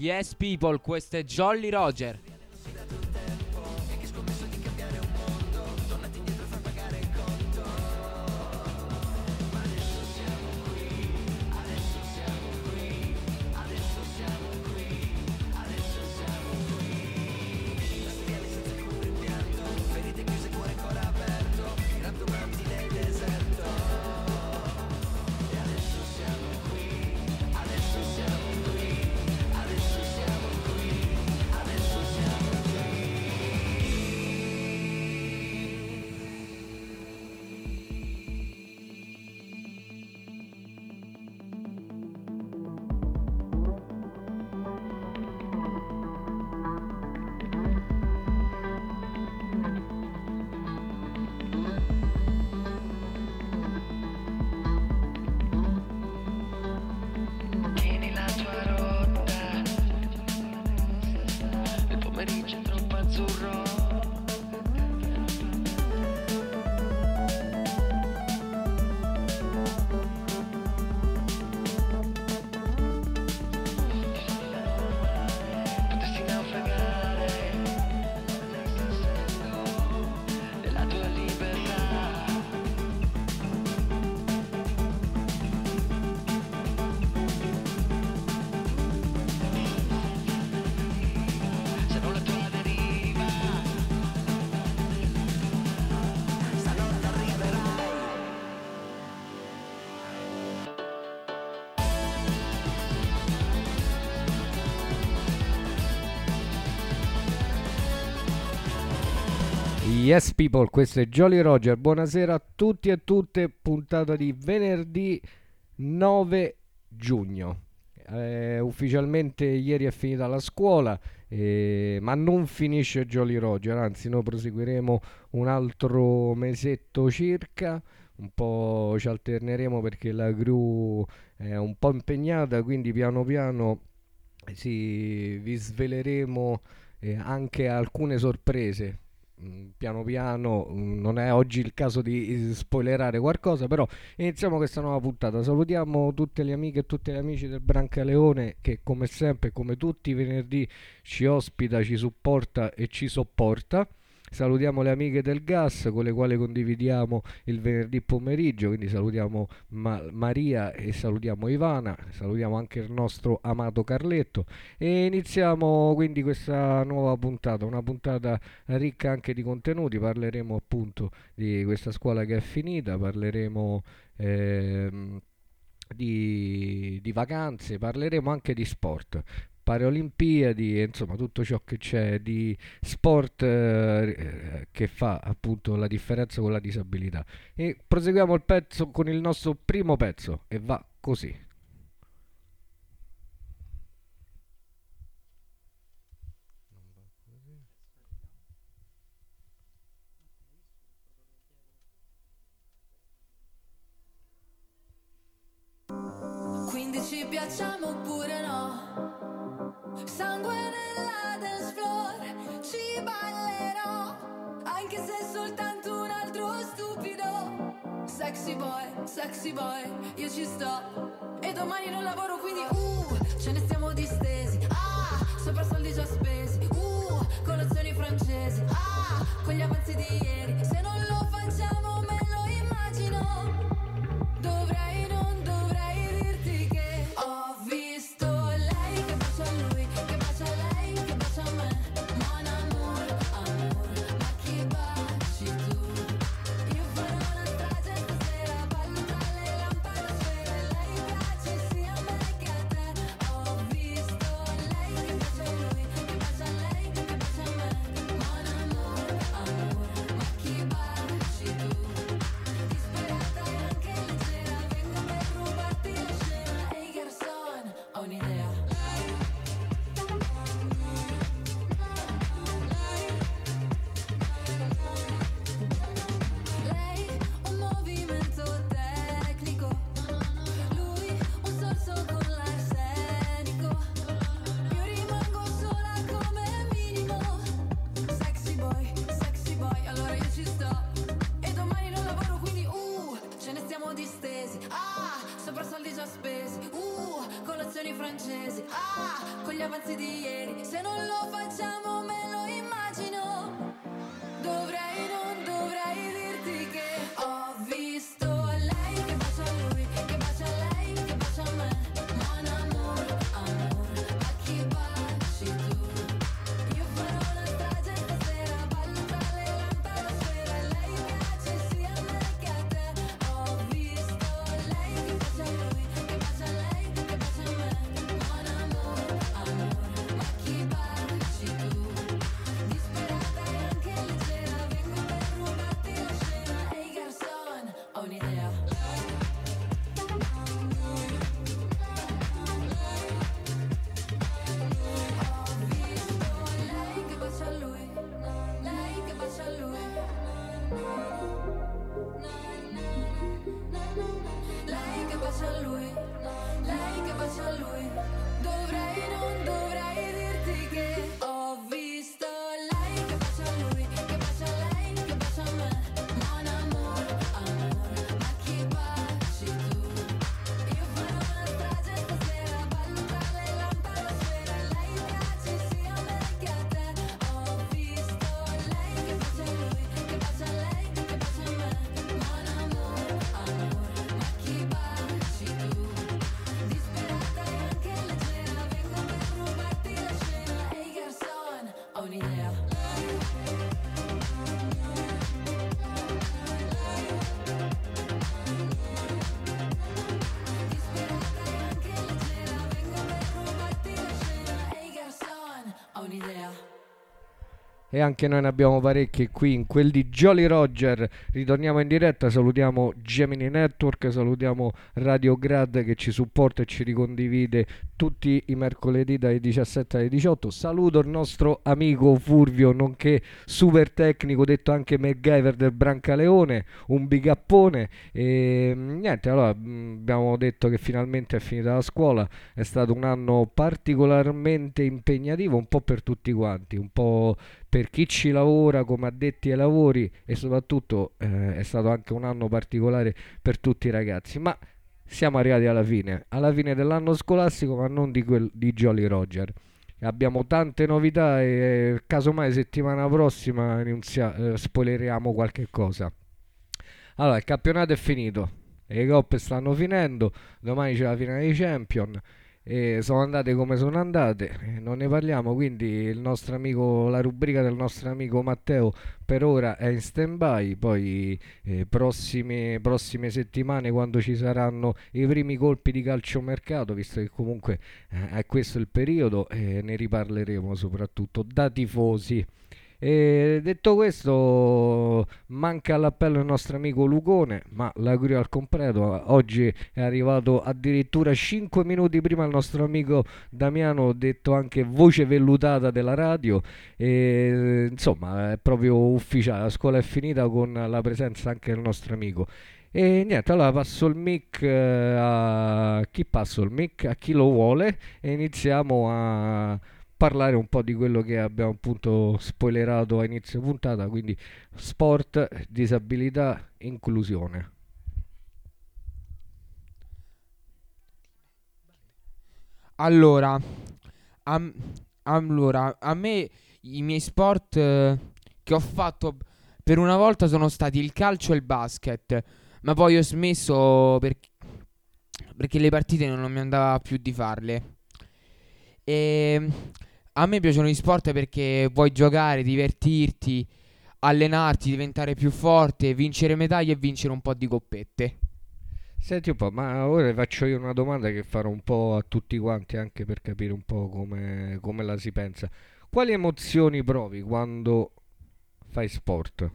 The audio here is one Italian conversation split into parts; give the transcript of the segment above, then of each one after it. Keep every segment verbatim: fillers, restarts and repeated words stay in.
Yes people, questo è Jolly Roger. Yes people, questo è Jolly Roger, buonasera a tutti e a tutte, puntata di venerdì nove giugno. Eh, ufficialmente ieri è finita la scuola, eh, ma non finisce Jolly Roger, anzi noi proseguiremo un altro mesetto circa, un po' ci alterneremo perché la crew è un po' impegnata, quindi piano piano sì, vi sveleremo eh, anche alcune sorprese. Mm, Piano piano, mm, non è oggi il caso di eh, spoilerare qualcosa, però iniziamo questa nuova puntata. Salutiamo tutte le amiche e tutti gli amici del Brancaleone che come sempre, come tutti i venerdì, ci ospita, ci supporta e ci sopporta. Salutiamo le amiche del gas con le quali condividiamo il venerdì pomeriggio, quindi salutiamo Ma- Maria e salutiamo Ivana, salutiamo anche il nostro amato Carletto e iniziamo quindi questa nuova puntata, una puntata ricca anche di contenuti. Parleremo appunto di questa scuola che è finita, parleremo ehm, di, di vacanze, parleremo anche di sport. Paralimpiadi, e insomma tutto ciò che c'è di sport eh, che fa appunto la differenza con la disabilità. E proseguiamo il pezzo con il nostro primo pezzo e va così. Quindi ci piacciamo oppure no? Sangue nella dance floor, ci ballerò, anche se è soltanto un altro stupido. Sexy boy, sexy boy, io ci sto. E domani non lavoro quindi uh, ce ne stiamo distesi. Ah, sopra soldi già spesi. Uh, colazioni francesi. Ah, con gli avanzi di ieri. Se non lo facciamo me lo immagino. Dovrei, non dovrei dirti che ho visto lei che bacia a lui, che bacia a lei, che bacia a me. Mon amour, amour, ma chi baci tu? Io farò una strage stasera, ballo tra le lampade a sfera. Lei piace sia a me che a te. Ho visto lei che bacia a lui, che bacia a lei, che bacia a me. Mon amour, amour, ma chi baci tu? Disperata e anche leggera, vengo per rubarti la scena. Ehi garçon, ho un'idea. Lei, un movimento tecnico. Lui, un sorso con l'arsenico. Io rimango sola come minimo. Sexy boy, sexy boy, allora io ci sto. E domani non lavoro quindi uh, ce ne stiamo distesi. Ah, sopra soldi già spesi. Uh, colazioni francesi. Ah, con gli avanzi di ieri. Se non lo facciamo me lo immagino. Dovrei, non dovrei dirti che ho visto lei che bacia lui, che bacia lei, che bacia me. Mon amour, amor, ma chi baci tu? Io farò una strage stasera, ballo tra le lampade a sfera. Lei piace sia a me che a te. Ho visto lei che bacia lui, che bacia lei, che bacia me. Mon amour, amor, ma chi baci tu? Disperata e anche leggera, vengo per rubarti la scena. Ehi garçon, ho un'idea. Ho visto lei che bacia lui, lei che bacia lui. Lei che bacia lui, lei che bacia lui. Dovrei, non dovrei dirti che ho visto lei che bacia lui, che bacia lei, che bacia me. Mon amour, amor, ma chi baci tu? Io farò una strage stasera, ballo tra le lampade a sfera. Lei piace sia a me che a te. Ho visto lei che bacia lui, che bacia lei, che bacia me. Mon amour, amor, ma chi baci tu? Disperata e anche leggera, vengo per rubarti la scena. Ehi garçon, ho un'idea. Disperata e anche leggera, vengo per rubarti la scena. Ehi garçon, ho un'idea. E anche noi ne abbiamo parecchi qui in quel di Jolly Roger. Ritorniamo in diretta, salutiamo Gemini Network, salutiamo Radio Grad che ci supporta e ci ricondivide tutti i mercoledì dai diciassette alle diciotto. Saluto il nostro amico Furvio, nonché super tecnico, detto anche MacGyver del Brancaleone, un bigappone. E niente, allora mh, abbiamo detto che finalmente è finita la scuola, è stato un anno particolarmente impegnativo, un po' per tutti quanti, un po' per chi ci lavora come addetti ai lavori, e soprattutto eh, è stato anche un anno particolare per tutti i ragazzi. Ma siamo arrivati alla fine, alla fine dell'anno scolastico, ma non di, quel, di Jolly Roger. Abbiamo tante novità e casomai settimana prossima inizia, eh, spoileriamo qualche cosa. Allora, il campionato è finito, le coppe stanno finendo, domani c'è la finale dei Champion. E sono andate come sono andate, eh, non ne parliamo, quindi il nostro amico, la rubrica del nostro amico Matteo per ora è in stand by. Poi eh, prossime, prossime settimane, quando ci saranno i primi colpi di calciomercato, visto che comunque eh, è questo il periodo, eh, ne riparleremo soprattutto da tifosi. E detto questo, manca all'appello il nostro amico Lucone, ma l'augurio al completo. Oggi è arrivato addirittura cinque minuti prima il nostro amico Damiano, detto anche voce vellutata della radio. E insomma è proprio ufficiale, la scuola è finita con la presenza anche del nostro amico. E niente, allora passo il mic eh, a chi passo il mic? A chi lo vuole, e iniziamo a parlare un po' di quello che abbiamo appunto spoilerato a inizio puntata, quindi sport, disabilità, inclusione. Allora, a, allora, a me i miei sport eh, che ho fatto per una volta sono stati il calcio e il basket, ma poi ho smesso per- perché le partite non mi andava più di farle. E a me piacciono gli sport perché puoi giocare, divertirti, allenarti, diventare più forte, vincere medaglie e vincere un po' di coppette. Senti un po', ma ora faccio io una domanda che farò un po' a tutti quanti, anche per capire un po' come, come la si pensa. Quali emozioni provi quando fai sport?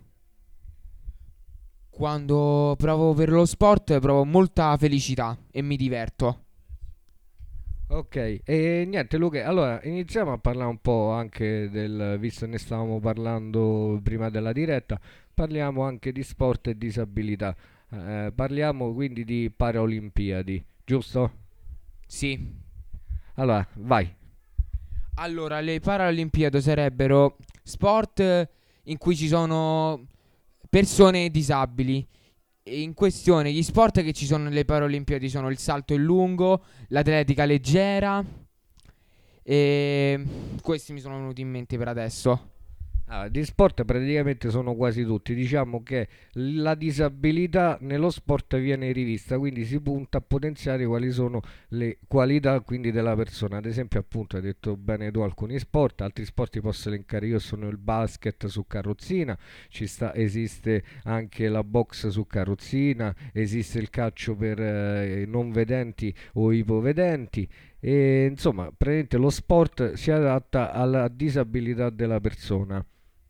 Quando provo per lo sport provo molta felicità e mi diverto. Ok, e niente Luca, allora iniziamo a parlare un po' anche del, visto che ne stavamo parlando prima della diretta, parliamo anche di sport e disabilità. Eh, parliamo quindi di Paralimpiadi, giusto? Sì. Allora, vai. Allora, le Paralimpiadi sarebbero sport eh, in cui ci sono persone disabili. E in questione, gli sport che ci sono nelle Paralimpiadi sono il salto in lungo, l'atletica leggera E questi mi sono venuti in mente per adesso. Ah, di sport praticamente sono quasi tutti. Diciamo che la disabilità nello sport viene rivista, quindi si punta a potenziare quali sono le qualità quindi della persona. Ad esempio, appunto, hai detto bene tu alcuni sport, altri sport ti posso elencare io sono il basket su carrozzina, ci sta, esiste anche la box su carrozzina, esiste il calcio per eh, non vedenti o ipovedenti. E insomma, praticamente lo sport si adatta alla disabilità della persona.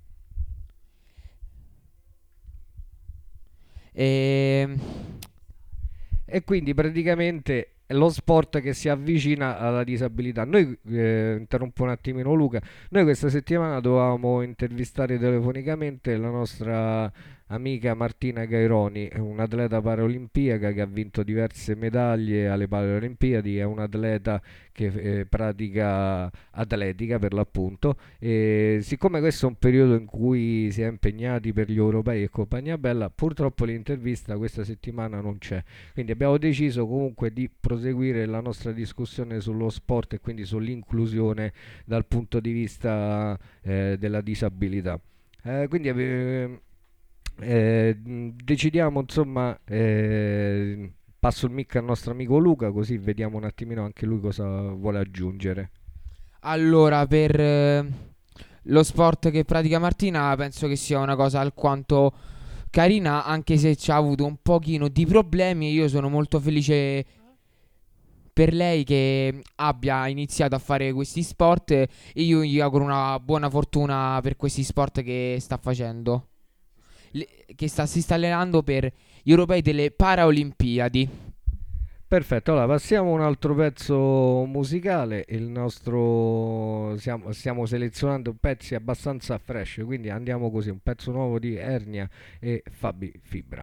E E quindi praticamente è lo sport che si avvicina alla disabilità. Noi, eh, interrompo un attimino Luca, noi questa settimana dovevamo intervistare telefonicamente la nostra amica Martina Gaironi, un'atleta paraolimpiaca che ha vinto diverse medaglie alle Paralimpiadi, è un atleta che eh, pratica atletica per l'appunto, e siccome questo è un periodo in cui si è impegnati per gli europei e compagnia bella, purtroppo l'intervista questa settimana non c'è. Quindi abbiamo deciso comunque di proseguire la nostra discussione sullo sport e quindi sull'inclusione dal punto di vista eh, della disabilità. Eh, quindi eh, eh, decidiamo insomma, eh, passo il mic al nostro amico Luca così vediamo un attimino anche lui cosa vuole aggiungere. allora, per eh, lo sport che pratica Martina, penso che sia una cosa alquanto carina, anche se ci ha avuto un pochino di problemi. E io sono molto felice per lei che abbia iniziato a fare questi sport, e io gli auguro una buona fortuna per questi sport che sta facendo, Le- che sta, si sta allenando per gli europei delle Paraolimpiadi. Perfetto, allora passiamo a un altro pezzo musicale, il nostro stiamo, stiamo selezionando pezzi abbastanza fresh, quindi andiamo così, un pezzo nuovo di Ernia e Fabi Fibra.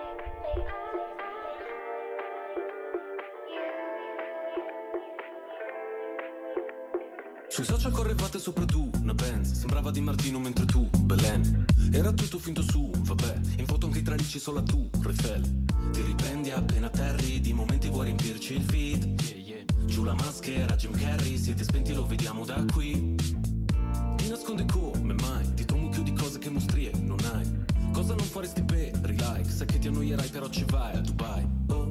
Sui social correvate sopra tu, una Benz. Sembrava Di Martino mentre tu, Belen. Era tutto finto su, vabbè. In foto anche i tralicci solo tu, Refel. Ti riprendi appena atterri, di momenti vuoi riempirci il feed. Yeah, yeah. Giù la maschera, Jim Carrey, siete spenti lo vediamo da qui. Ti nascondi come mai, ti tomo chiudi cose che mostrie non hai. Cosa non faresti per like, sai che ti annoierai però ci vai a Dubai.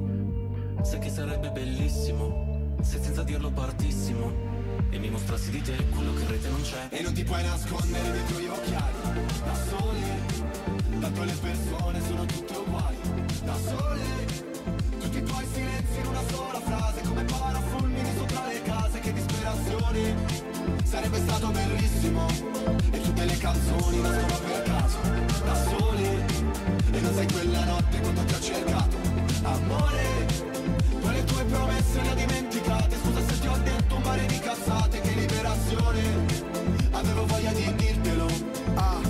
Oh, sai che sarebbe bellissimo, se senza dirlo partissimo e mi mostrassi di te quello che in rete non c'è. E non ti puoi nascondere dietro gli occhiali, da soli, tanto le persone sono tutte uguali, da soli, tutti i tuoi silenzi in una sola frase, come parafulmini sopra le case, che disperazione, sarebbe stato bellissimo, e tutte le canzoni nascono per caso, da soli, e non sai quella notte quando ti ho cercato, amore. Poi le tue promesse le ho dimenticate. Scusa se ti ho detto un mare di cazzate. Che liberazione, avevo voglia di dirtelo. Ah,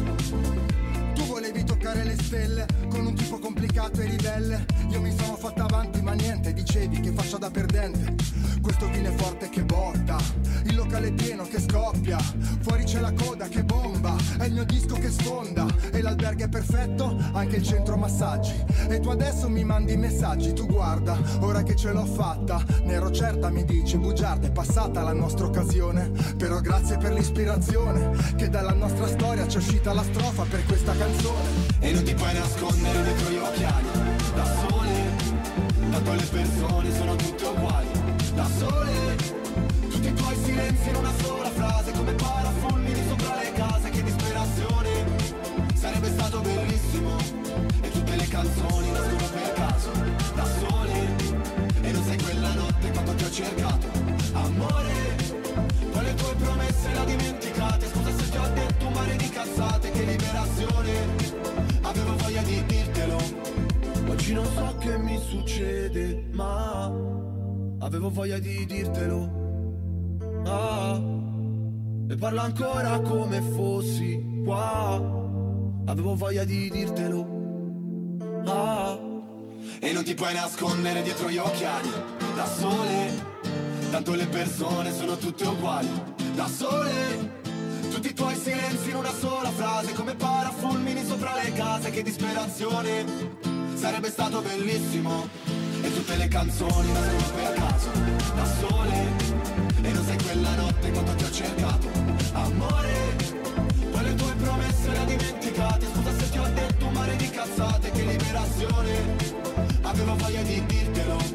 tu volevi toccare le stelle con un tipo complicato e ribelle. Io mi sono fatta avanti ma niente, dicevi che faccia da perdente. Questo vino è forte che botta, il locale è pieno che scoppia, fuori c'è la coda che bomba, è il mio disco che sfonda, e l'albergo è perfetto, anche il centro massaggi. E tu adesso mi mandi i messaggi, tu guarda, ora che ce l'ho fatta, ne ero certa mi dici, bugiarda è passata la nostra occasione. Però grazie per l'ispirazione, che dalla nostra storia c'è uscita la strofa per questa canzone. E non ti puoi nascondere dietro gli occhiali, da sole, tanto le persone sono tutte uguali, da sole, tutti i tuoi silenzi in una sola frase, come parafulmini sopra le case, che disperazione, sarebbe stato bellissimo, e tutte le canzoni nascono per caso, da sole, e non sei quella notte quando ti ho cercato, amore. Poi le tue promesse le ho dimenticate. Scusa se ti ho detto un mare di cazzate. Che liberazione, avevo voglia di dirtelo. Oggi non so che mi succede, ma avevo voglia di dirtelo. Ah, e parlo ancora come fossi qua. Avevo voglia di dirtelo. Ah, e non ti puoi nascondere dietro gli occhiali, da sole, tanto le persone sono tutte uguali, da sole, tutti i tuoi silenzi in una sola frase, come parafulmini sopra le case, che disperazione, sarebbe stato bellissimo, e tutte le canzoni nascono per caso, da sole, e non sai quella notte quanto ti ho cercato, amore, poi le tue promesse le ho dimenticate, scusa se ti ho detto un mare di cazzate, che liberazione, avevo voglia di dirtelo.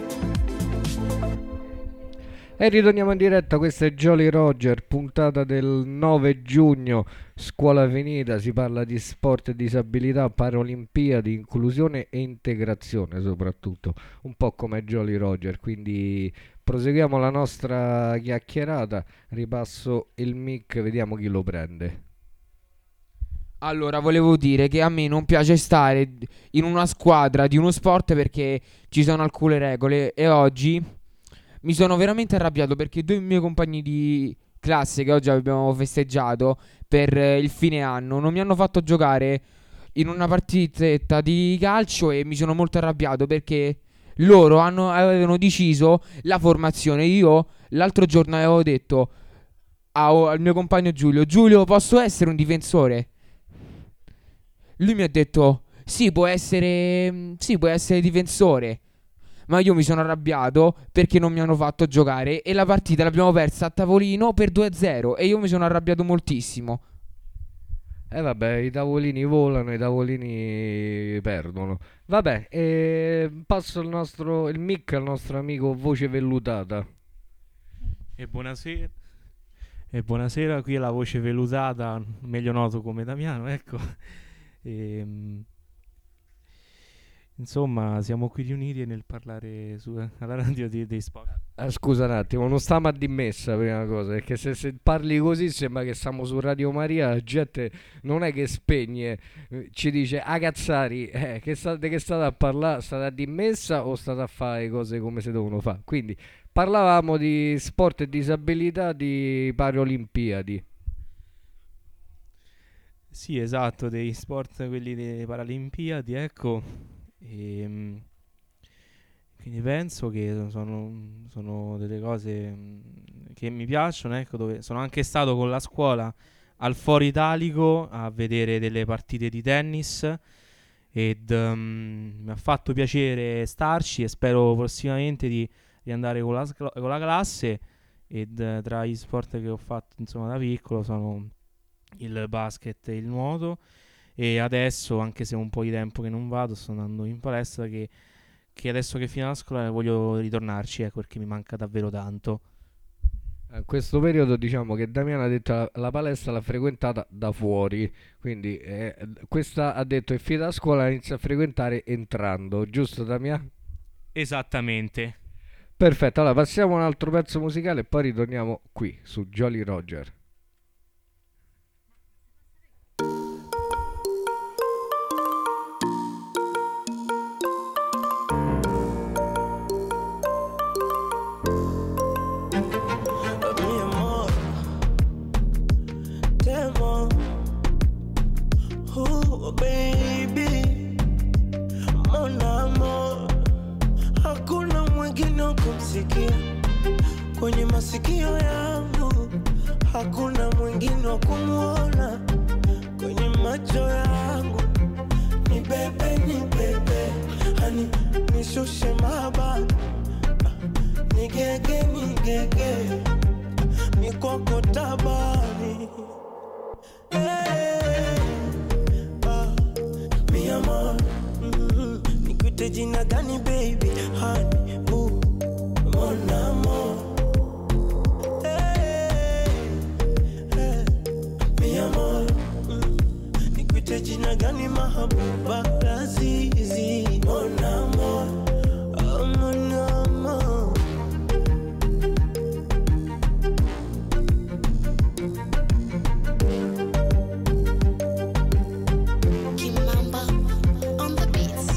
E ritorniamo in diretta, questo è Jolly Roger, puntata del nove giugno, scuola finita, si parla di sport e disabilità, paralimpiadi, inclusione e integrazione soprattutto, un po' come Jolly Roger, quindi proseguiamo la nostra chiacchierata, ripasso il mic, vediamo chi lo prende. Allora, volevo dire che a me non piace stare in una squadra di uno sport perché ci sono alcune regole e oggi mi sono veramente arrabbiato perché due miei compagni di classe che oggi abbiamo festeggiato per eh, il fine anno non mi hanno fatto giocare in una partita di calcio e mi sono molto arrabbiato perché loro hanno, avevano deciso la formazione. Io l'altro giorno avevo detto a- al mio compagno Giulio: Giulio, posso essere un difensore? Lui mi ha detto sì, può essere, sì, può essere difensore. Ma io mi sono arrabbiato perché non mi hanno fatto giocare e la partita l'abbiamo persa a tavolino per due a zero e io mi sono arrabbiato moltissimo. E eh vabbè, i tavolini volano, i tavolini perdono. Vabbè, eh, passo il nostro il mic al nostro amico Voce Vellutata. E buonasera. E buonasera, qui è la Voce Vellutata, meglio noto come Damiano, ecco. E, insomma, siamo qui riuniti nel parlare su, alla radio di, dei sport. Ah, scusa un attimo, non stiamo a dimessa prima cosa, perché se, se parli così sembra che stiamo su Radio Maria, la gente non è che spegne, eh, ci dice ah cazzari, eh, che state, che state a parlare, state a dimessa o state a fare cose come si devono fare? Quindi parlavamo di sport e disabilità, di Paralimpiadi. Sì, esatto, dei sport, quelli delle Paralimpiadi, ecco. E, quindi penso che sono, sono delle cose mh, che mi piacciono, ecco, dove sono anche stato con la scuola al Foro Italico a vedere delle partite di tennis ed um, mi ha fatto piacere starci e spero prossimamente di, di andare con la, scla- con la classe. Ed uh, tra gli sport che ho fatto insomma da piccolo sono il basket e il nuoto, e adesso, anche se ho un po' di tempo che non vado, sto andando in palestra che, che adesso che fino alla scuola voglio ritornarci, ecco, perché mi manca davvero tanto. In questo periodo diciamo che Damiano ha detto la, la palestra l'ha frequentata da fuori, quindi eh, questa ha detto è finita la scuola, la inizia a frequentare entrando, giusto Damiano? Esattamente. Perfetto, allora passiamo a un altro pezzo musicale e poi ritorniamo qui su Jolly Roger. Kwenye masikio yangu hakuna mwingine wa kumuona, kwenye macho yangu ni bebe, ni bebe, hani nishushe mahaba, ni gege, ni gege, ni kwako tabani. Hey, ah, mi amor, mm, nikuite jina gani baby, honey, boo, mon amor. Jina gani mahabuba lazizi, mon amor, oh mon amor. Kimamba on the beats.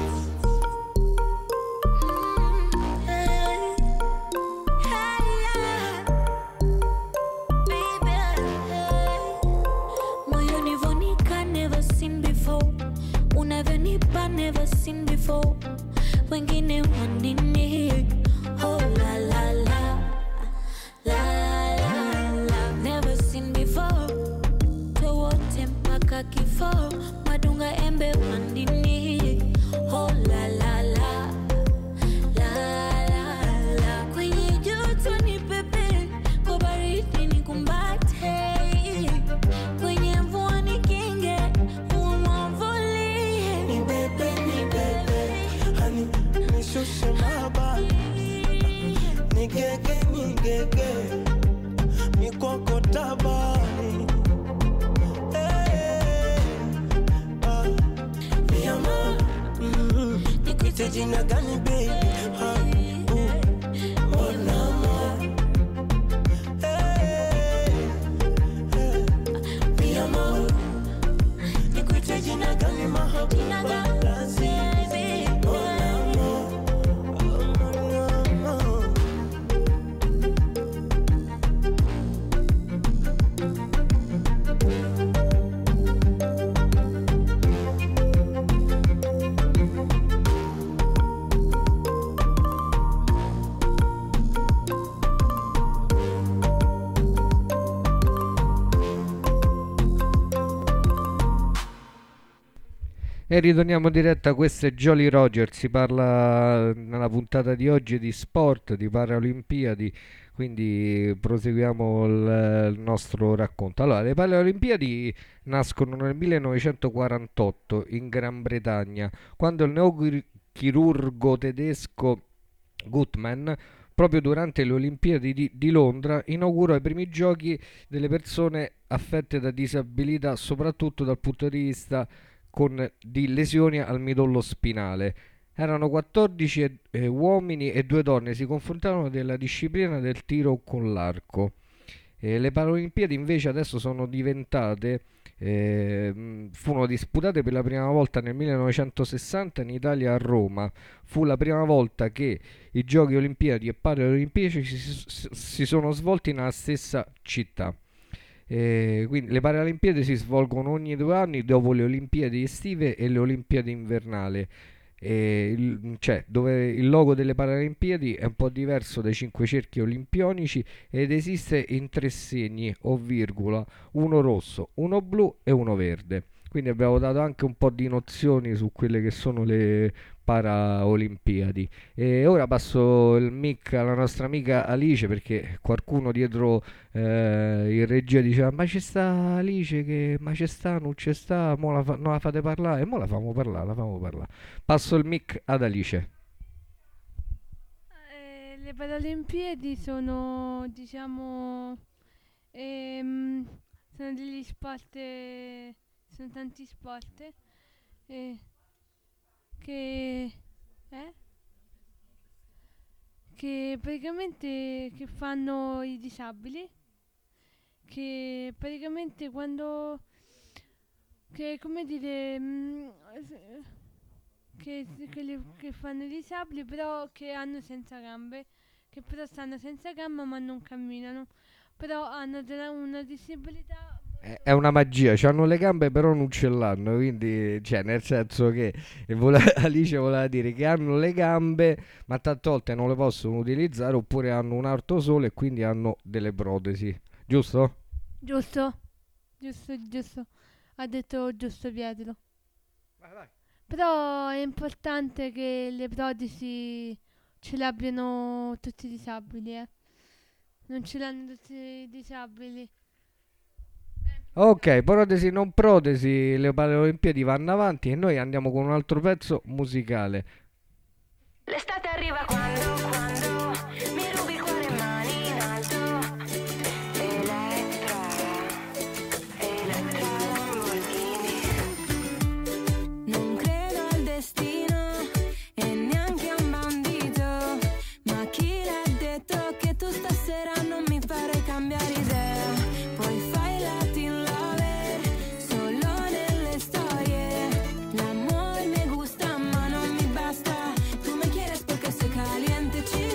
Hey, hey, yeah. Baby, hey. Moyoni vonika never seen before. Unavyonipa never seen before. Wengine wanini. Oh la la la. La la la. Never seen before. Tewote mpaka kifo. Madunga embe wanini. Oh la la la. jina gani baby? Ha, uh, mon amour. Hey, hey, mi amor. Nikuite jina gani mahabuba? Baby, mon amour. Mon amour. E ritorniamo in diretta, questo è Jolly Roger, si parla nella puntata di oggi di sport, di Paralimpiadi, quindi proseguiamo il, il nostro racconto. Allora, le Paralimpiadi nascono nel millenovecentoquarantotto in Gran Bretagna, quando il neochirurgo tedesco Guttmann, proprio durante le Olimpiadi di, di Londra, inaugurò i primi giochi delle persone affette da disabilità, soprattutto dal punto di vista con di lesioni al midollo spinale. Erano quattordici e, eh, uomini e due donne, si confrontavano nella disciplina del tiro con l'arco. Eh, le Paralimpiadi invece adesso sono diventate, eh, furono disputate per la prima volta nel millenovecentosessanta in Italia a Roma. Fu la prima volta che i giochi olimpiadi e paralimpiadi si, si sono svolti nella stessa città. Eh, quindi le Paralimpiadi si svolgono ogni due anni dopo le Olimpiadi estive e le Olimpiadi invernali. Eh, il, cioè, dove il logo delle Paralimpiadi è un po' diverso dai cinque cerchi olimpionici ed esiste in tre segni o virgola, uno rosso, uno blu e uno verde. Quindi abbiamo dato anche un po' di nozioni su quelle che sono le Paralimpiadi. E ora passo il mic alla nostra amica Alice, perché qualcuno dietro eh, in regia diceva ma c'è sta Alice, che ma c'è sta, non c'è sta, mo la fa- non la fate parlare, e mo la famo parlare, la famo parlare. Passo il mic ad Alice. Eh, le Paralimpiadi sono, diciamo, ehm, sono degli sport, eh, sono tanti sport eh, che, eh, che praticamente che fanno i disabili, che praticamente quando, che come dire, mh, che, che, li- che fanno i disabili però che hanno senza gambe, che però stanno senza gambe ma non camminano, però hanno della- una disabilità. È è una magia, hanno le gambe però non ce l'hanno, quindi cioè nel senso che e vole- Alice voleva dire che hanno le gambe ma tante volte non le possono utilizzare, oppure hanno un arto solo e quindi hanno delle protesi, giusto? Giusto, giusto, giusto, ha detto giusto Pietro. Però è importante che le protesi ce l'abbiano tutti i disabili, eh. Non ce l'hanno tutti i disabili. Ok, protesi non protesi, le Paralimpiadi vanno avanti e noi andiamo con un altro pezzo musicale. L'estate arriva quando, quando mi rubi il cuore, mani in alto. Elettra, Elettra Lamborghini. Non credo al destino e neanche a un bandito, ma chi l'ha detto che tu stasera non mi farai cambiare idea? Poi fai Latin lover solo nelle storie. L'amor me gusta ma non mi basta. Tú me quieres porque soy caliente, chico.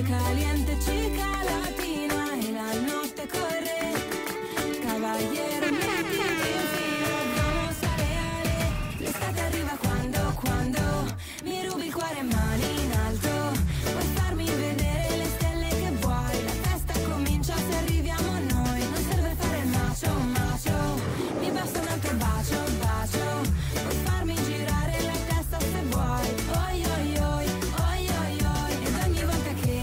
caliente, chica latina e la notte corre. Cavaliere, mettiti in fila, vamos a reale. L'estate arriva quando, quando mi rubi il cuore, mani in alto. Puoi farmi vedere le stelle che vuoi. La festa comincia se arriviamo noi. Non serve fare il macio, macio. Mi basta un altro bacio, bacio. Puoi farmi girare la testa se vuoi. Oi, oi, oi, oi, oi, oi. Ed ogni volta che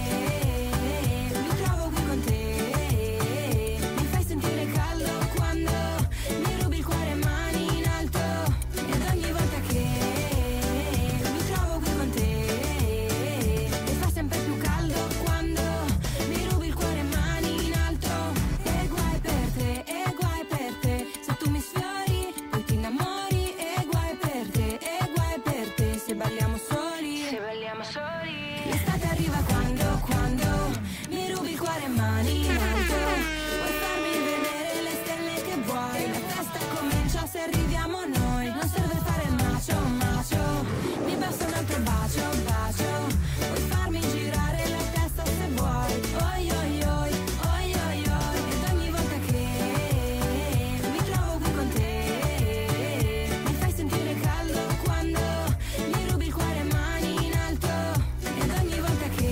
mi trovo qui con te, mi fai sentire caldo quando mi rubi il cuore, mani in alto. Ed ogni volta che mi trovo qui con te, mi fa sempre più caldo quando mi rubi il cuore, mani in alto. E guai per te, e guai per te, se tu mi sfiori poi ti innamori. E guai per te, e guai per te, se balliamo soli, se balliamo soli. L'estate arriva quando, quando mi rubi il cuore, mani in alto. Puoi farmi vedere le stelle che vuoi. La festa comincia se arriviamo noi. Non serve fare il macio, macio. Mi basta un altro bacio, bacio. Puoi farmi girare la testa se vuoi. Oi, oi, oi, oi, oi, oi. Ed ogni volta che mi trovo qui con te, mi fai sentire caldo quando mi rubi il cuore, mani in alto. Ed ogni volta che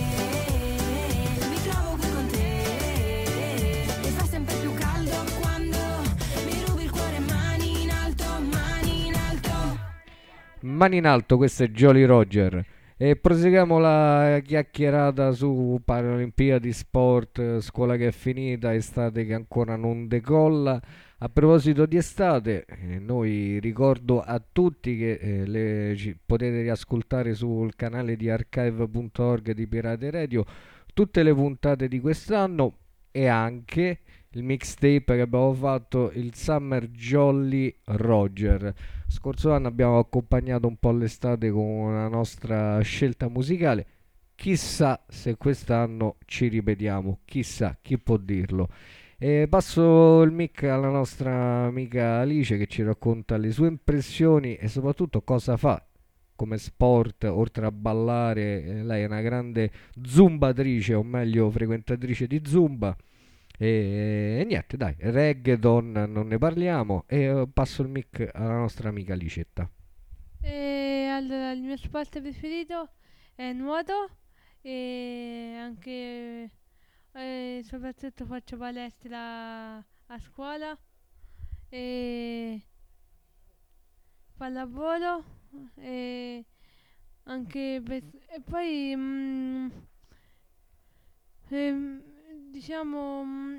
mi trovo qui con te, mi fa sempre più caldo quando mi rubi il cuore, mani in alto, mani in alto. Mani in alto, questo è Jolly Roger. E proseguiamo la chiacchierata su Paralimpiadi, sport, scuola che è finita, estate che ancora non decolla. A proposito di estate, eh, noi ricordo a tutti che eh, le, ci potete riascoltare sul canale di archive punto org di Pirate Radio tutte le puntate di quest'anno e anche il mixtape che abbiamo fatto, il Summer Jolly Roger. Scorso anno abbiamo accompagnato un po' l'estate con la nostra scelta musicale. Chissà se quest'anno ci ripetiamo, chissà, chi può dirlo. E passo il mic alla nostra amica Alice che ci racconta le sue impressioni e soprattutto cosa fa come sport, oltre a ballare. Eh, lei è una grande zumbatrice, o meglio frequentatrice di zumba. E, e niente, dai, reggaeton non ne parliamo. E eh, passo il mic alla nostra amica Licetta. E allora, il mio sport preferito è nuoto e anche e soprattutto faccio palestra a scuola e pallavolo e anche per, e poi mm, ehm, diciamo mm,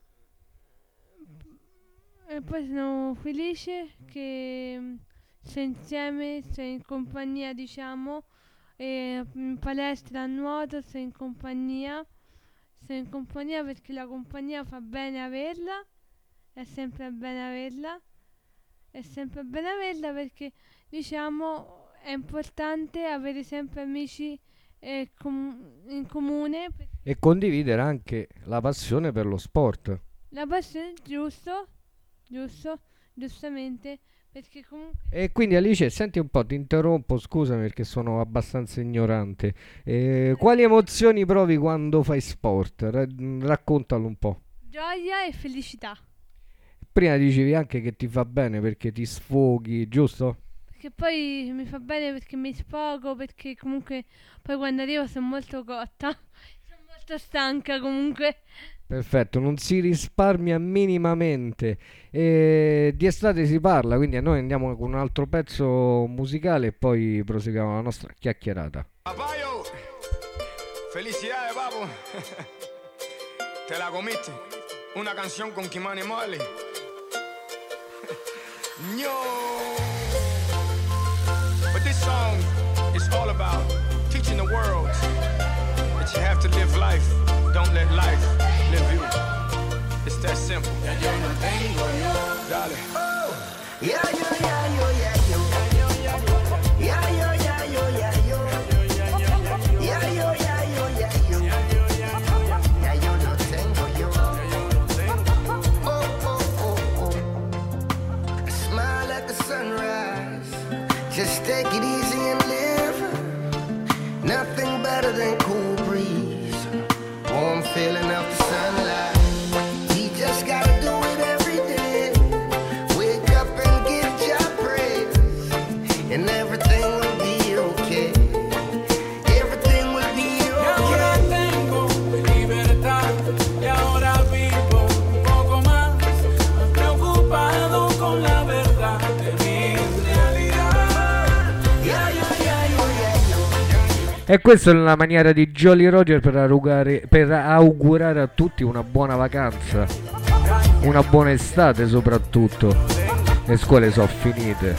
e poi sono felice che mm, sto insieme, sto in compagnia, diciamo, e in palestra a nuoto sto in compagnia. Sto in compagnia perché la compagnia fa bene averla, è sempre bene averla, è sempre bene averla perché diciamo è importante avere sempre amici eh, com- in comune. E condividere anche la passione per lo sport. La passione, giusto, giusto, giustamente, perché comunque... E quindi Alice, senti un po', ti interrompo, scusami perché sono abbastanza ignorante. Eh, quali emozioni provi quando fai sport? Ra- raccontalo un po'. Gioia e felicità. Prima dicevi anche che ti fa bene perché ti sfoghi, giusto? Perché poi mi fa bene perché mi sfogo, perché comunque poi quando arrivo sono molto cotta, sono molto stanca comunque. Perfetto, non si risparmia minimamente. E di estate si parla, quindi noi andiamo con un altro pezzo musicale e poi proseguiamo la nostra chiacchierata. Papayo, felicidades, papo. Te la comiste. Una canción con Kimani Marley. Ño. But this song is all about teaching the world that you have to live life. Don't let life live you. It's that simple. Ya yo no tengo yo. Dale. Oh. Yeah, yeah, yeah, yo, yeah, yo. Yeah, yo, yeah, yo, yeah, yo. Yeah, yo, yeah, yo, yeah, yo. Ya yo no tengo yo. Oh, oh, oh, oh. Smile at the sunrise. Just take it easy and live. Nothing better than cool breeze. feeling of the sunlight. We just gotta do it every day. Wake up and give Jah praise, and everything will be okay. Everything will be Y ahora okay. tengo libertad, y ahora vivo un poco más, más preocupado con la verdad de mi realidad. Ya, ya, ya, ya, ya. E questa è la maniera di Jolly Roger per, arugare- per augurare a tutti una buona vacanza, una buona estate soprattutto. Le scuole sono finite.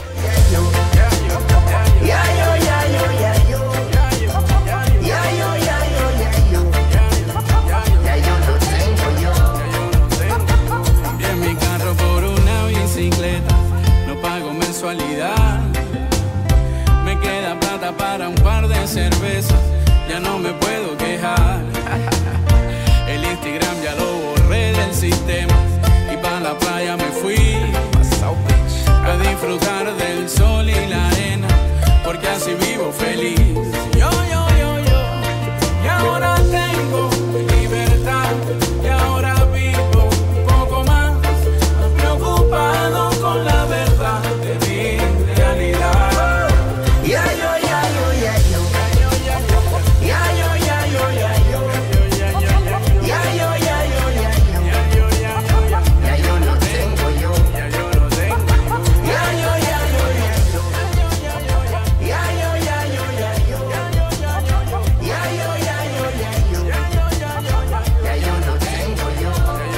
Ya, yo, ya, yo, ya, yo. Ya, yo, ya, yo, ya, yo. Ya yo lo tengo yo. Cambié mi carro por una bicicleta, no pago mensualidad. Me queda plata para un par de cervezas, ya no me puedo quejar. El Instagram ya lo borré del sistema y para la playa me fui a disfrutar del sol y la arena, porque así vivo feliz. Yo, yo, yo, yo, y ahora tengo libertad, y ahora vivo un poco más, más preocupado con la verdad de mi realidad. Ya, yo, ya, yo, ya, yo. Ya, yo, ya, yo, ya, yo. Ya, yo, ya, yo, ya, yo. Ya yo lo tengo yo. Ya yo, ya, yo, ya, yo, ya, yo. Ya, yo, ya, yo, ya, yo. Ya, yo, ya, yo, ya, yo. Ya yo lo tengo yo.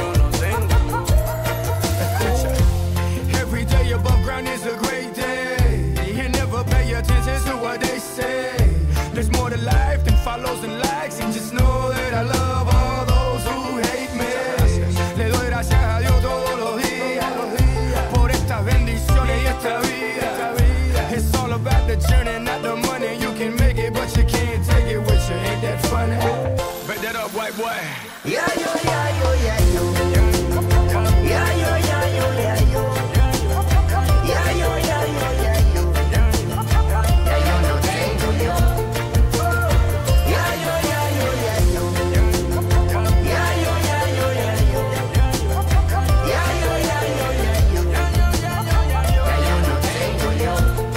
Every day above ground is a great day. You never pay attention to what they say. There's more to life than follows and likes. And just know that I love all those who hate me. Le doy gracias a Dios todos los días por estas bendiciones y esta vida. It's all about the journey, not the money. You can make it, but you can't take it with you. Ain't that funny? Bet that up, white boy. Ya, yo, ya, yo, ya, yo. Ya, yo, ya, yo, ya, yo. Ya, yo, ya, yo, ya, yo. Ya yo lo tengo yo. Ya, yo, ya, yo, ya, yo. Ya, yo, ya, yo, ya, yo. Ya, yo, ya, yo, ya, yo. Ya yo lo tengo yo.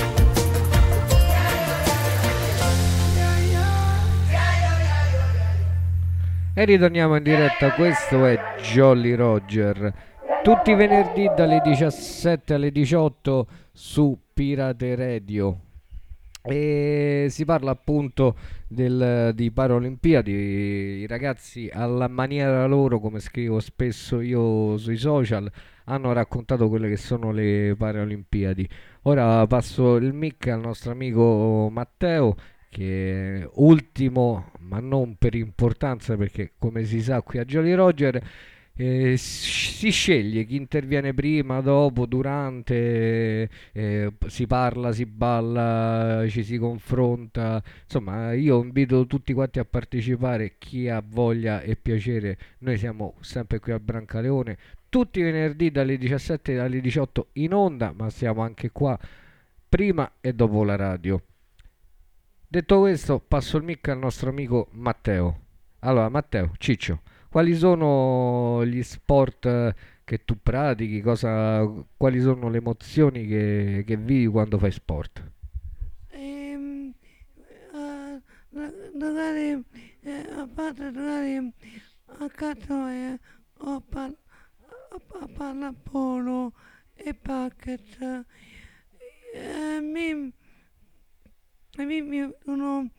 E ritorniamo in diretta, questo è Jolly Roger, tutti i venerdì dalle diciassette alle diciotto su Pirate Radio. E si parla appunto del, di Paralimpiadi. I ragazzi alla maniera loro, come scrivo spesso io sui social, hanno raccontato quelle che sono le Paralimpiadi. Ora passo il mic al nostro amico Matteo, che è ultimo ma non per importanza, perché come si sa qui a Jolly Roger eh, si sceglie chi interviene prima, dopo, durante, eh, si parla, si balla, ci si confronta. Insomma, io invito tutti quanti a partecipare, chi ha voglia e piacere. Noi siamo sempre qui a Brancaleone tutti i venerdì dalle diciassette alle diciotto in onda, ma siamo anche qua prima e dopo la radio. Detto questo, passo il mic al nostro amico Matteo. Allora, Matteo, Ciccio, quali sono gli sport eh, che tu pratichi? Cosa, quali sono le emozioni che, che vivi quando fai sport? Ehm, eh, giocare eh, a parte giocare a calcio e a, pal- a pallavolo e basket. Eh, mi A me mi sono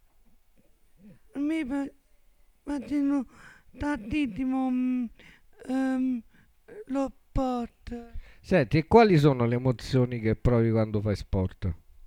mi facendo tantissimo mm, ehm, lo sport. Senti, e quali sono le emozioni che provi quando fai sport?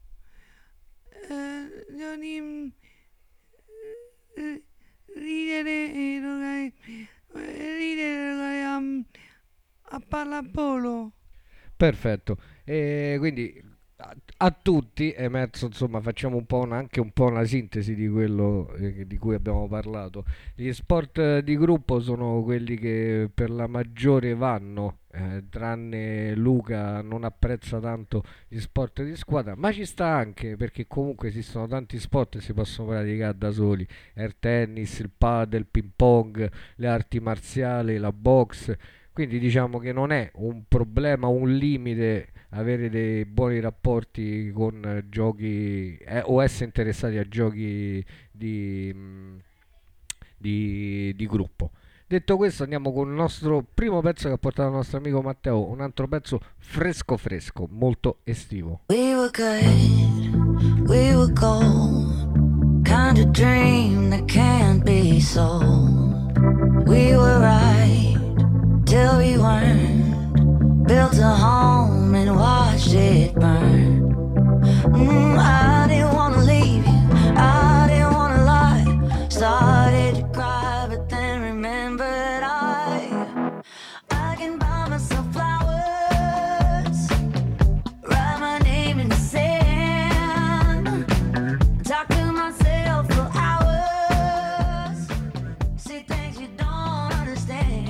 Eh, sono, eh, ridere e giocare eh, ridere e giocare a, a pallavolo. Perfetto. E quindi a, a tutti è emerso, insomma, facciamo un po' una, anche un po' una sintesi di quello eh, di cui abbiamo parlato. Gli sport eh, di gruppo sono quelli che per la maggiore vanno, eh, tranne Luca non apprezza tanto gli sport di squadra, ma ci sta anche perché comunque esistono tanti sport che si possono praticare da soli, il tennis, il padel, il ping pong, le arti marziali, la box, quindi diciamo che non è un problema, un limite avere dei buoni rapporti con eh, giochi eh, o essere interessati a giochi di, mh, di, di gruppo. Detto questo, andiamo con il nostro primo pezzo che ha portato il nostro amico Matteo, un altro pezzo fresco fresco, molto estivo. We were good, we were gold, kind of dream that can't be sold. We were right till we weren't, built a home and watched it burn. Mm, I didn't wanna leave you, I didn't wanna lie, started to cry but then remembered I I can buy myself flowers, write my name in the sand, talk to myself for hours, see things you don't understand.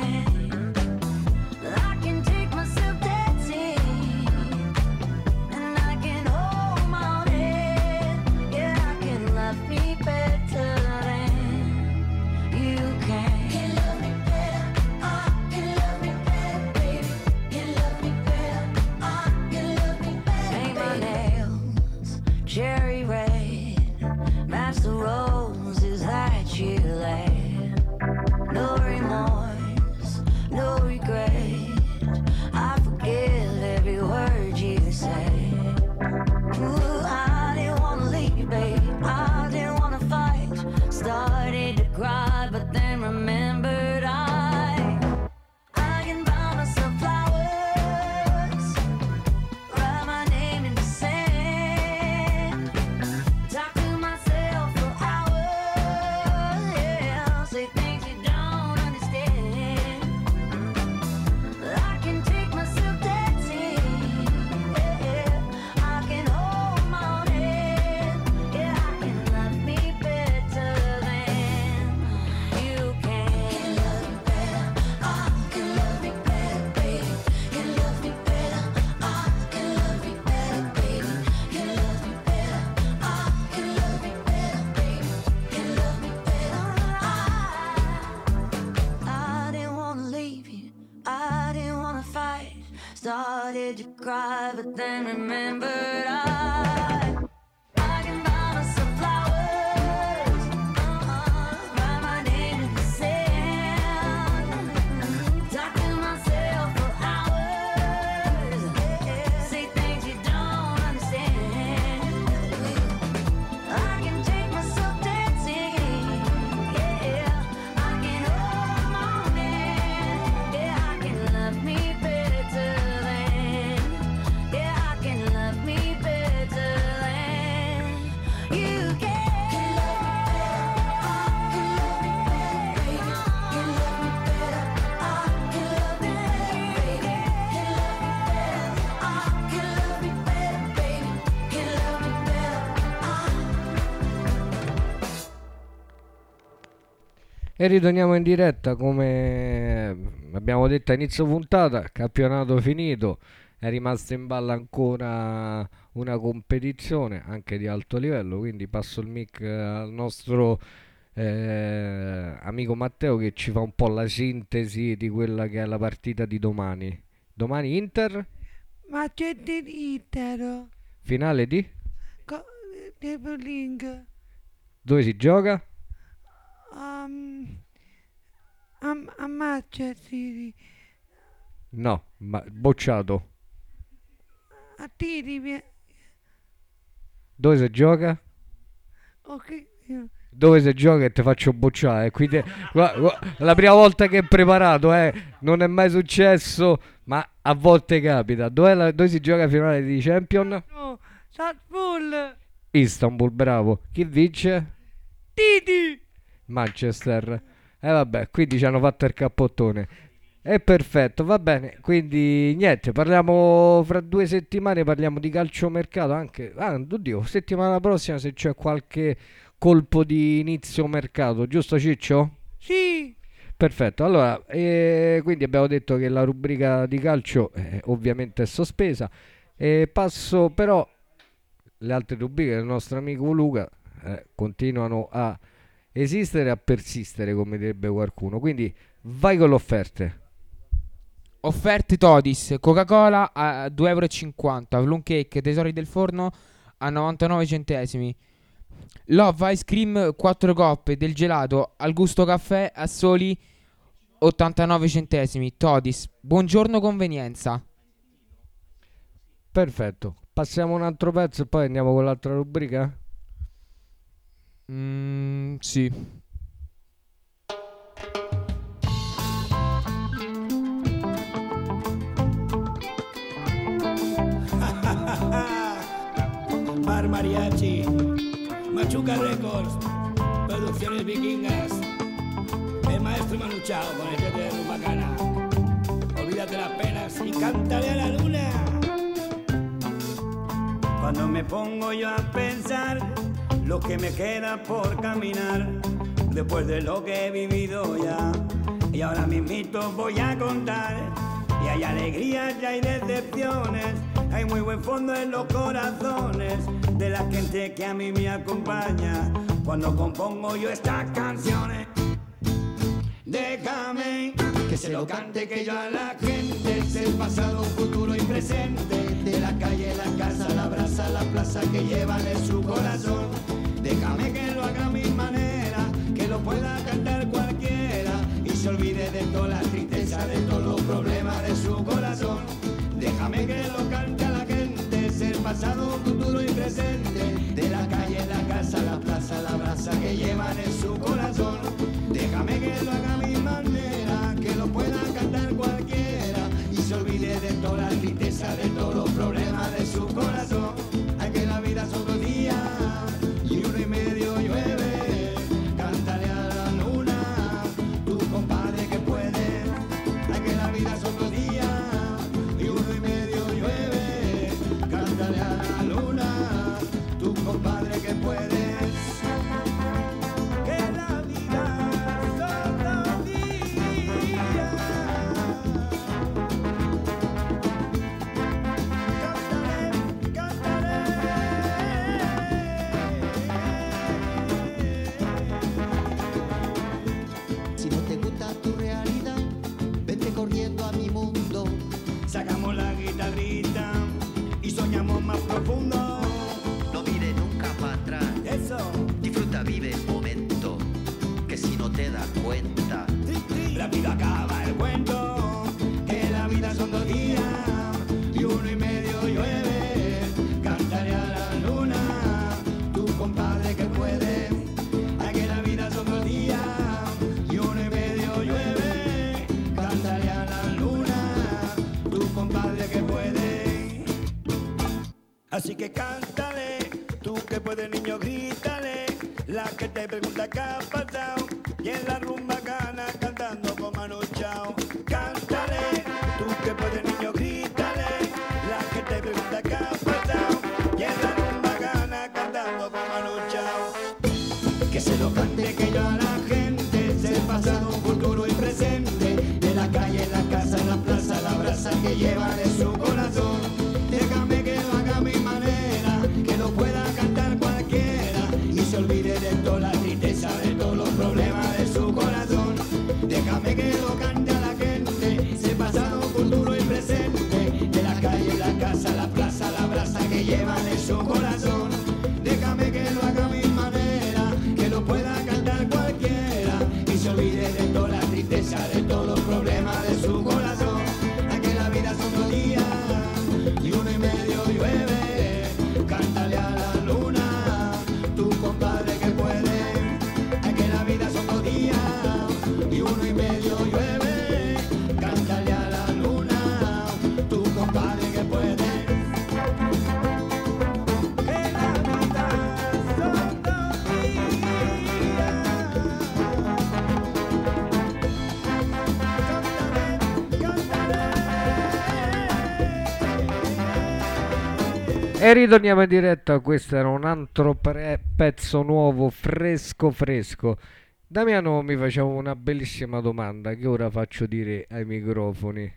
I can take myself dancing, and I can hold my own head. Yeah, I can love me better than you can. Can love me better, I can love me better, baby. Can love me better, I can love me better. Paint my nails cherry red, match the roses that you laid. No remorse, no regret, I forgive every word you say. Ooh, I didn't wanna leave, babe, I didn't wanna fight, started to cry but then remembered I I can buy myself flowers, write my name in the sand, talk to myself for hours, yeah, say things you don't understand. I can take myself dancing, yeah, I can hold my own head, yeah, I can love me better than you can. Can love me better, I can love me better, baby. Can love me better, I can love me better, baby. Can love me better, I can love me better, baby. Can love me better, I I didn't wanna leave you, I didn't wanna fight, started to cry but then remembered I I can buy myself flowers, uh-uh, write my name in the sand, talk to myself for hours, yeah, say things you don't understand. I can take myself dancing, yeah, I can hold my own hand, yeah, I can love me better than, yeah, I can love me better than you can. Can love me better, I can love me better, baby. Can love me better, baby. Can love me better, I can love me better, baby. Can love me better, I E ritorniamo in diretta come abbiamo detto a inizio puntata, campionato finito, è rimasta in ballo ancora una competizione anche di alto livello, quindi passo il mic al nostro eh, amico Matteo che ci fa un po' la sintesi di quella che è la partita di domani. Domani Inter, Ma c'è dell'Inter, finale di? co- di bowling, Dove si gioca? um, a, a Manchester, No, ma bocciato. a tiri, vi- Dove si gioca? ok, Dove si gioca e ti faccio bocciare. Qui te- gua- gua- la prima volta che è preparato, eh, non è mai successo, ma a volte capita. Dove, la- dove si gioca la finale di Champion? no, Salzburg, Istanbul, bravo. Chi vince? Titi, Manchester. E eh, vabbè, quindi ci hanno fatto il cappottone. È perfetto, va bene. Quindi niente, parliamo fra due settimane, parliamo di calciomercato anche. Ah, oddio, settimana prossima se c'è qualche colpo di inizio mercato, giusto Ciccio? Sì. Perfetto, allora, eh, quindi abbiamo detto che la rubrica di calcio eh, ovviamente è sospesa. E passo però, le altre rubriche del nostro amico Luca eh, continuano a esistere e a persistere, come direbbe qualcuno. Quindi vai con le offerte. Offerte Todis, Coca-Cola a due euro e cinquanta, Plum Cake, Tesori del Forno a novantanove centesimi, Love Ice Cream quattro coppe del gelato al gusto caffè a soli ottantanove centesimi. Todis, buongiorno convenienza. Perfetto, passiamo un altro pezzo e poi andiamo con l'altra rubrica? Mm, sì. Bar Mariachi, Machuca Records, Producciones Vikingas, el maestro Manu Chao con el gente de Rumbacana. Olvídate las penas y cántale a la luna. Cuando me pongo yo a pensar lo que me queda por caminar, después de lo que he vivido ya, y ahora mismito voy a contar. Y hay alegrías y hay decepciones, hay muy buen fondo en los corazones de la gente que a mí me acompaña cuando compongo yo estas canciones. Déjame que se lo cante que yo a la gente, es el pasado, futuro y presente, de la calle, la casa, la brasa, la plaza que llevan en su corazón. Déjame que lo haga a mi manera, que lo pueda cantar cualquiera y se olvide de toda la tristeza, de todos los problemas de su corazón. Déjame que lo cante a la gente, es el pasado, futuro y presente, de la calle, la casa, la plaza, la brasa que llevan en su corazón. Déjame que lo haga a mi manera, que lo pueda cantar cualquiera y se olvide de toda la tristeza, de todos los problemas de su corazón. Ay, que la vida son dos días y uno y medio llueve, cántale a la luna, tu compadre que puede. Ay, que la vida son dos días y uno y medio llueve, cántale a la luna, tu compadre que puede. Que la vida son dos días. Cántale, cántale. Si no te gusta tu realidad, vente corriendo a mi mundo. Sacamos la guitarrita y soñamos más profundo. No mire nunca para atrás. Eso. Disfruta, vive el momento, que si no te das cuenta, Rápido acaba el cuento, que la vida son dos días y uno y medio llueve. Cántale a la luna, tu compadre que puede. Ay, que la vida son dos días y uno y medio llueve. Cántale a la luna, tu compadre que puede. Así que cántale, tú que puedes, niño, grítale. La que te pregunta qué ha pasado y en la rumba gana cantando con Manu Chao. Cántale, tú que puedes, niño, grítale. La que te pregunta qué ha pasado y en la rumba gana cantando con Manu Chao. Que se lo cante que yo a la gente, es el pasado, futuro y presente, de la calle, la casa, la plaza, la brasa que llevan en su corazón. Déjame que lo haga a mi manera, que lo pueda cantar cualquiera y se olvide de toda la tristeza, de todos los problemas de su corazón. Déjame que lo cante a la gente, ese pasado, futuro y presente, de la calle, la casa, la plaza, la brasa que llevan en su corazón. Déjame que lo haga a mi manera, que lo pueda cantar cualquiera y se olvide de toda la tristeza, de todos los problemas de su corazón. Ay, que la vida son dos días y uno y medio llueve, cántale a la luna, tu compadre que puede. Ay, que la vida son dos días y uno y medio llueve, cántale a la luna, tu compadre que puede. Que la vida son dos días. E ritorniamo in diretta, questo era un altro pre- pezzo nuovo, fresco fresco. Damiano mi faceva una bellissima domanda che ora faccio dire ai microfoni.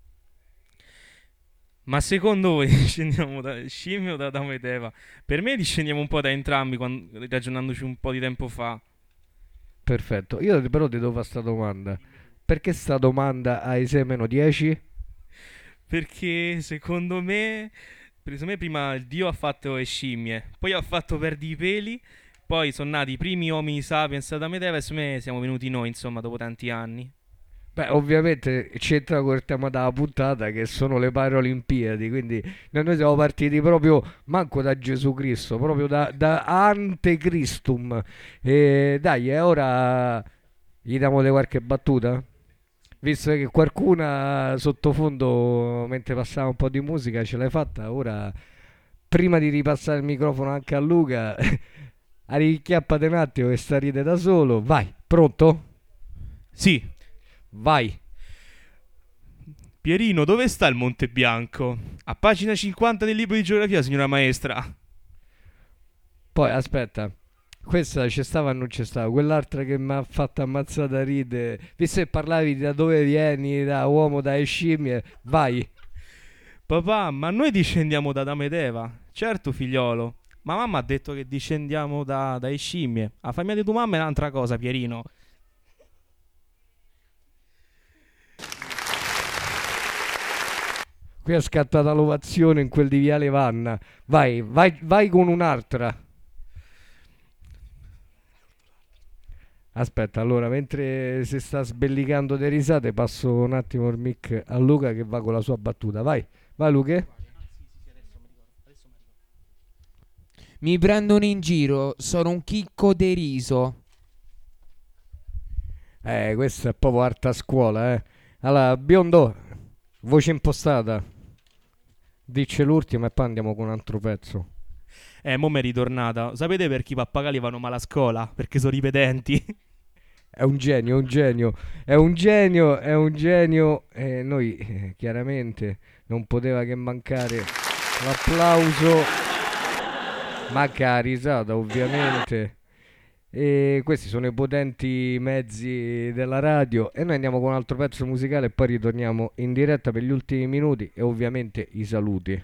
Ma secondo voi discendiamo da scimmie o da Adamo ed Eva? Per me discendiamo un po' da entrambi, quando, ragionandoci un po' di tempo fa. Perfetto, io però ti devo fare sta domanda. Perché sta domanda hai sei meno dieci? Perché secondo me, secondo me prima il Dio ha fatto le scimmie, poi ha fatto perdi i peli, poi sono nati i primi uomini sapiens Adamo ed Eva e secondo me siamo venuti noi, insomma, dopo tanti anni. Beh, ovviamente c'entra col tema della puntata che sono le Paralimpiadi, quindi noi siamo partiti proprio manco da Gesù Cristo, proprio da, da ante Christum. E dai, e ora gli diamo di qualche battuta? Visto che qualcuna sottofondo, mentre passava un po' di musica, ce l'hai fatta, ora prima di ripassare il microfono anche a Luca, arricchiappate un attimo che sta a ridere da solo. Vai, pronto? Sì. Vai. Pierino, dove sta il Monte Bianco? A pagina cinquanta del libro di geografia, signora maestra. Poi, aspetta, questa c'è stava o non c'è stava? Quell'altra che mi ha fatto ammazzata a ride. Visto che parlavi di da dove vieni, da uomo, dalle scimmie, vai. Papà, ma noi discendiamo da Adamo ed Eva. Certo, figliolo. Ma mamma ha detto che discendiamo da, dalle scimmie. La famiglia di tua mamma è un'altra cosa, Pierino. Qui è scattata l'ovazione in quel di Viale Vanna. Vai, vai, vai con un'altra. Aspetta, allora, mentre si sta sbellicando le risate, passo un attimo il mic a Luca che va con la sua battuta. Vai, vai Luca. Mi prendono in giro, sono un chicco deriso. Eh, questa è proprio alta scuola, eh. Allora, biondo, voce impostata. Dice l'ultima e poi andiamo con un altro pezzo. Eh, mo' mi è ritornata. Sapete perché i pappagalli vanno male a scuola? Perché sono ripetenti. È un genio, è un genio, è un genio, è un genio. E noi eh, chiaramente non poteva che mancare l'applauso, manca la risata ovviamente. E questi sono i potenti mezzi della radio e noi andiamo con un altro pezzo musicale e poi ritorniamo in diretta per gli ultimi minuti e ovviamente i saluti.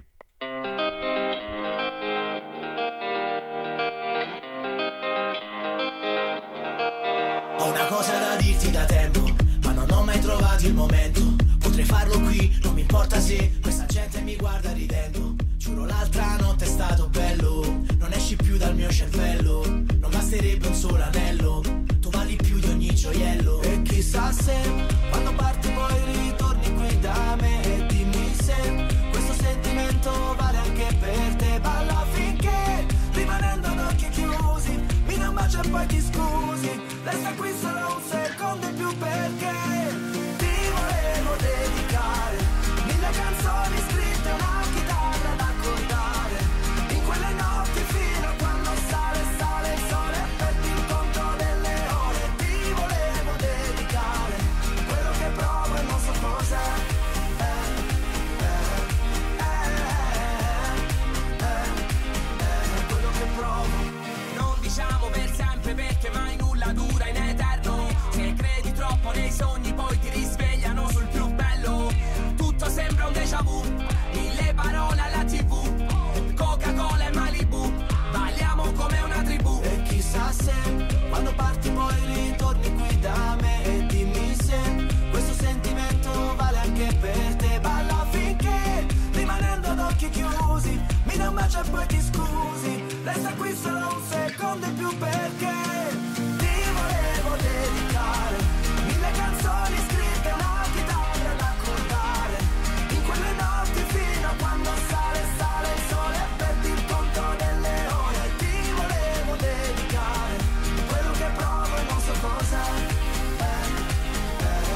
Ho una cosa da dirti da tempo, ma non ho mai trovato il momento. Potrei farlo qui, non mi importa se questa gente mi guarda ridendo. Giuro l'altra notte è stato bello, non esci più dal mio cervello. Non basterebbe un solo anello, tu vali più di ogni gioiello. E chissà se quando parti poi ritorni qui da me. E dimmi se questo sentimento vale anche per te. Balla finché rimanendo ad occhi chiusi, mi dai un bacio e poi ti scusi. Resta qui solo un secondo in più perché ti volevo dedicare mille canzoni scritte, una chitarra da accordare. In quelle notti fino a quando sale, sale il sole e perdi il conto delle ore. Ti volevo dedicare quello che provo e non so cos'è. Eh, eh, eh, eh, eh, quello che provo. Non diciamo per sempre perché mai nulla dura in eterno. Se credi troppo nei sogni poi ti risvegliano sul più bello. Tutto sembra un déjà vu, mille parole alla tv, Coca-Cola e Malibu, balliamo come una tribù. E chissà se quando parti poi ritorni qui da me. E dimmi se questo sentimento vale anche per te. Balla finché rimanendo ad occhi chiusi, mi dai un bacio e poi ti scusi. Resta qui solo un secondo in più perché ti volevo dedicare mille canzoni scritte, una chitarra da accordare. In quelle notti fino a quando sale, sale il sole e perdi il conto delle ore. Ti volevo dedicare quello che provo e non so cos'è. Eh, eh,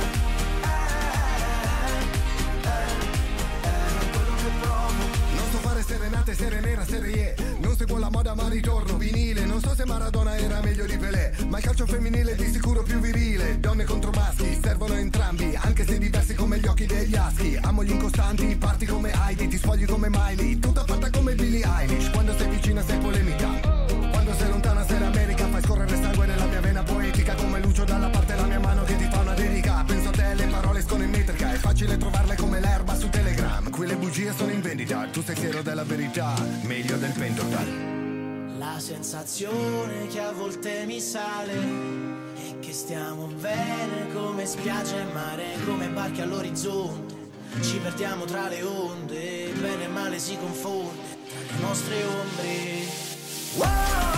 eh, eh, eh, quello che provo. Non so fare serenate, serie nera, serie E. Non seguo la moda ma ritorno vinile. Non so se Maradona era meglio di Pelé, ma il calcio femminile è di sicuro più virile. Donne contro maschi, servono entrambi, anche anche se diversi come gli occhi degli aschi. Amo gli incostanti, parti come Heidi, ti sfogli come Miley, tutta fatta come Billie Eilish. Quando sei vicina sei polemica, quando sei lontana sei l'America. Fai scorrere sangue nella mia vena poetica, come Lucio dalla parte la mia mano che ti fa una dedica. Penso a te, le parole escono in metrica, è facile trovarle come l'erba su Telegram. Qui le bugie sono in vendita, tu sei fiero della verità, meglio del Pentotal. La sensazione che a volte mi sale è che stiamo bene come spiaggia e mare, come barche all'orizzonte. Ci perdiamo tra le onde, bene e male si confonde tra le nostre ombre. Wow!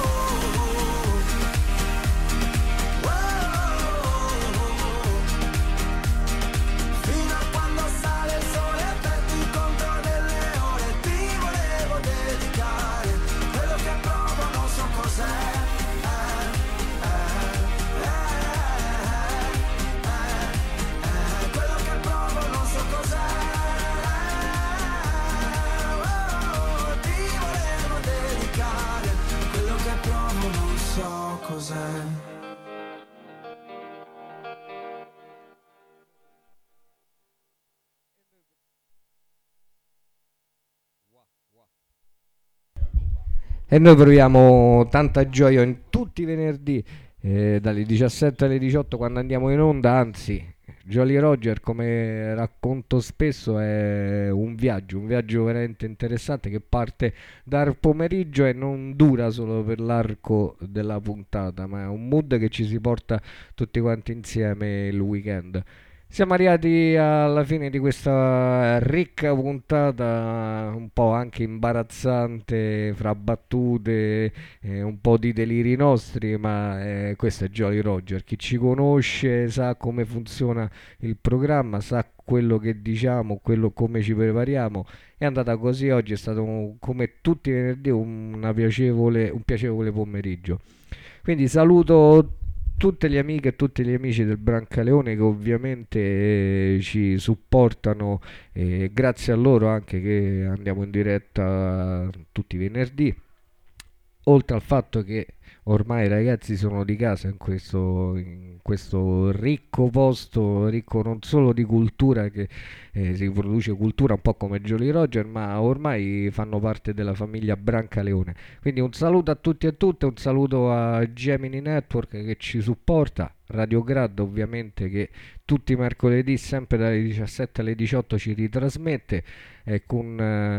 E noi proviamo tanta gioia in tutti i venerdì, eh, dalle diciassette alle diciotto quando andiamo in onda. Anzi, Jolly Roger, come racconto spesso, è un viaggio, un viaggio veramente interessante che parte dal pomeriggio e non dura solo per l'arco della puntata, ma è un mood che ci si porta tutti quanti insieme il weekend. Siamo arrivati alla fine di questa ricca puntata, un po' anche imbarazzante, fra battute, eh, un po' di deliri nostri, ma eh, questo è Jolly Roger. Chi ci conosce sa come funziona il programma, sa quello che diciamo, quello come ci prepariamo. È andata così oggi, è stato come tutti i venerdì una piacevole, un piacevole pomeriggio. Quindi saluto tutte le amiche e tutti gli amici del Brancaleone che ovviamente eh, ci supportano, e grazie a loro anche che andiamo in diretta tutti i venerdì, oltre al fatto che ormai i ragazzi sono di casa in questo, in questo ricco posto, ricco non solo di cultura, che eh, si produce cultura un po' come Jolly Roger, ma ormai fanno parte della famiglia Brancaleone. Quindi un saluto a tutti e a tutte, un saluto a Gemini Network che ci supporta, Radio Grad ovviamente che tutti i mercoledì sempre dalle diciassette alle diciotto ci ritrasmette, e con,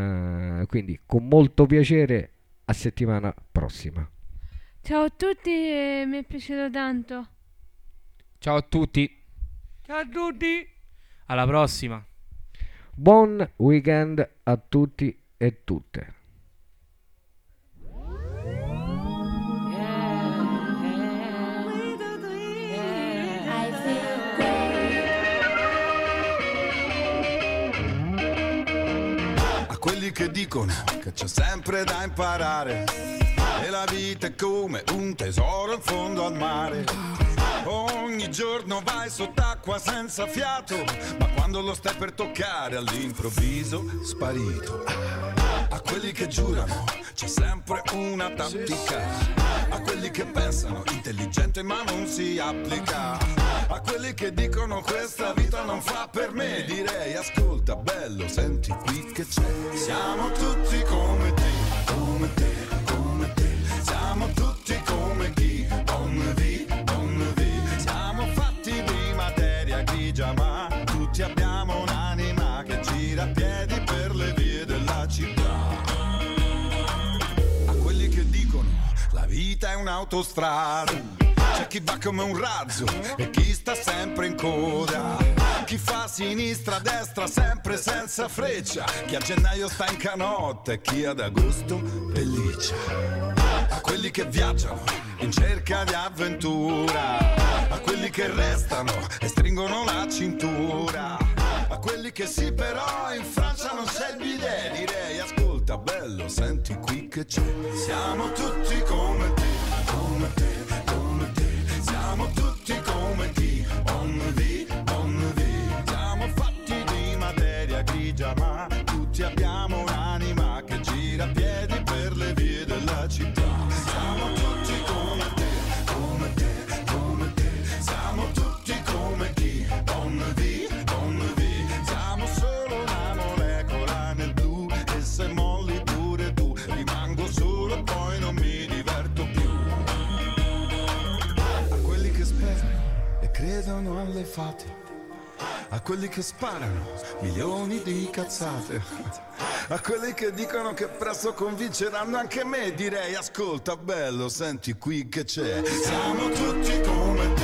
eh, quindi con molto piacere a settimana prossima. Ciao a tutti e mi è piaciuto tanto. Ciao a tutti. Ciao a tutti. Alla prossima. Buon weekend a tutti e tutte. A quelli che dicono che c'è sempre da imparare e la vita è come un tesoro in fondo al mare. Ogni giorno vai sott'acqua senza fiato, ma quando lo stai per toccare all'improvviso sparito. A quelli che giurano c'è sempre una tattica, a quelli che pensano intelligente ma non si applica, a quelli che dicono questa vita non fa per me, direi ascolta bello, senti qui che c'è. Siamo tutti come te, come te, come te. Siamo tutti come chi, on vi, on vi. Siamo fatti di materia grigia ma tutti abbiamo un'anima che gira a piedi per le vie della città. A quelli che dicono la vita è un'autostrada, c'è chi va come un razzo e chi sta sempre in coda, chi fa sinistra, destra, sempre senza freccia, chi a gennaio sta in canotta e chi ad agosto pelliccia. A quelli che viaggiano in cerca di avventura, a quelli che restano e stringono la cintura, a quelli che sì però in Francia non c'è il bidet, direi ascolta bello, senti qui che c'è. Siamo tutti come te, come te, come te. Siamo tutti come chi, on vi, on vi. Siamo fatti di materia grigia ma tutti abbiamo un'anima che gira a piedi per le vie della città. Siamo tutti come te, come te, come te. Siamo tutti come chi, on vi. credono alle fate, a quelli che sparano milioni di cazzate, a quelli che dicono che presto convinceranno anche me. Direi ascolta bello, senti qui che c'è. Siamo tutti come